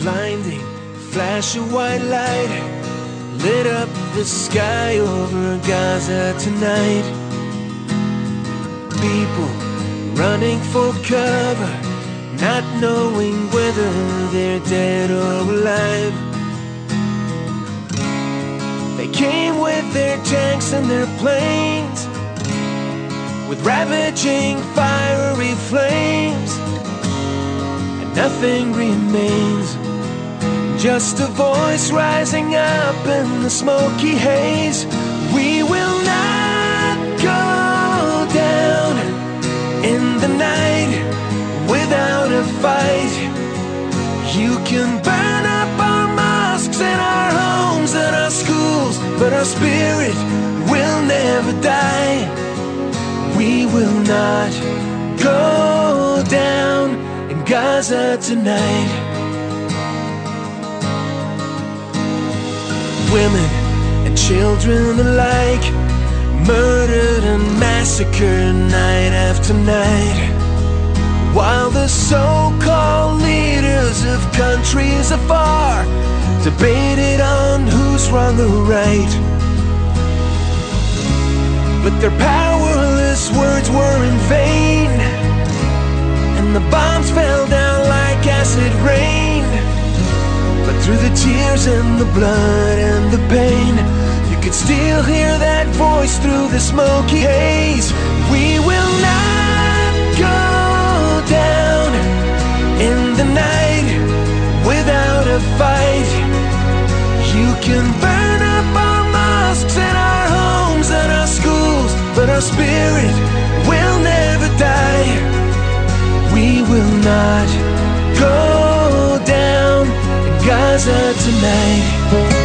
blinding flash of white light lit up the sky over Gaza tonight. People running for cover, not knowing whether they're dead or alive. They came with their tanks and their planes, with ravaging fiery flames, and nothing remains, just a voice rising up in the smoky haze. We will not go down in the night without a fight. You can burn up our mosques and our homes and our schools, but our spirit will never die. We will not go down in Gaza tonight. Women and children alike, murdered and massacred night after night, while the so-called leaders of countries afar debated on who's wrong or right. But their powerless words were in vain, and the bombs fell down like acid rain. But through the tears and the blood and the pain, you could still hear that voice through the smoky haze. We will not go down in the night without a fight. You can burn up our mosques and our homes and our schools, but our spirit will never die. We will not go down in Gaza tonight.